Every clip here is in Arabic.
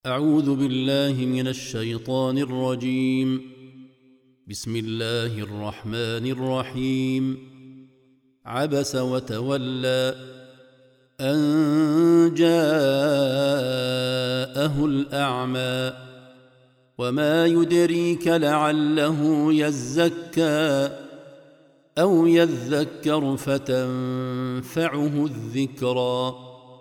أعوذ بالله من الشيطان الرجيم. بسم الله الرحمن الرحيم. عبس وتولى أن جاءه الأعمى وما يدريك لعله يزكى أو يذكر فتنفعه الذكرى.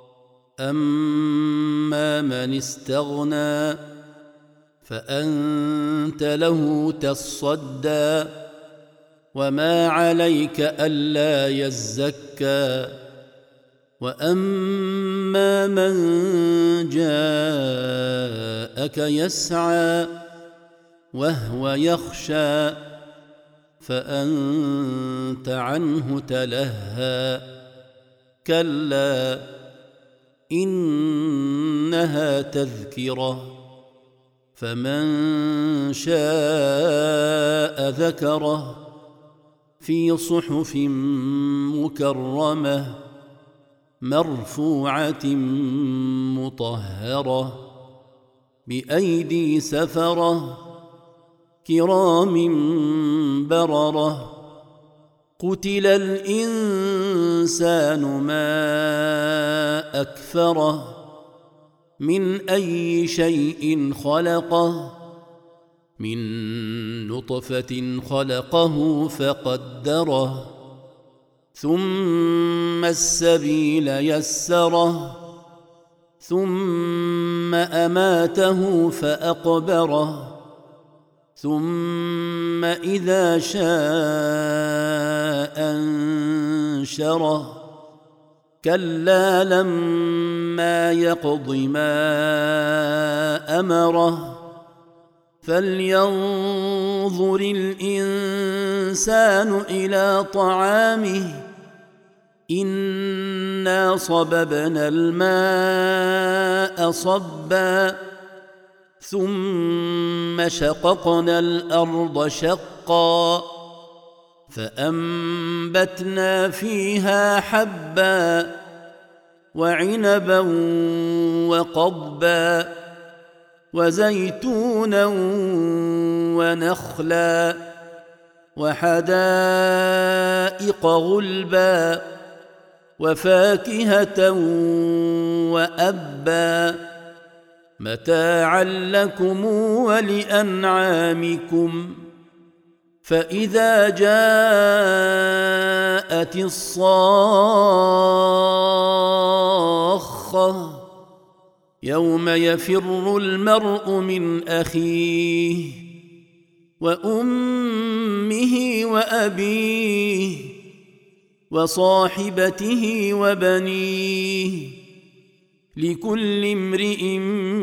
أما من استغنى فأنت له تصدى وما عليك ألا يزكى. وأما من جاءك يسعى وهو يخشى فأنت عنه تلهى. كلا إنها تذكرة فمن شاء ذكره في صحف مكرمة مرفوعة مطهرة بأيدي سفرة كرام بررة. قتل الإنسان ما أكفره من أي شيء خلقه من نطفة خلقه فقدره ثم السبيل يسره ثم أماته فأقبره ثم إذا شاء أنشره. كلا لما يقض ما أمره فلينظر الإنسان إلى طعامه إنا صببنا الماء صبا ثم شققنا الأرض شقا فأنبتنا فيها حبا وعنبا وقضبا وزيتونا ونخلا وحدائق غلبا وفاكهة وأبا متاعا لكم ولأنعامكم. فإذا جاءت الصاخة يوم يفر المرء من أخيه وأمه وأبيه وصاحبته وبنيه لكل امرئ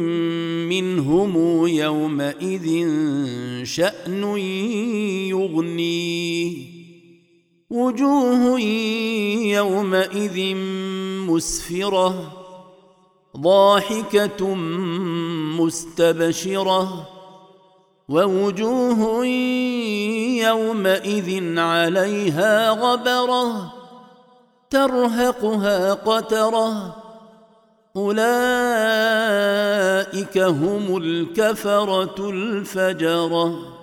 منهم يومئذ شأن يغنيه. وجوه يومئذ مسفرة ضاحكة مستبشرة ووجوه يومئذ عليها غبرة ترهقها قترة. أولئك هم الكفرة الفجرة.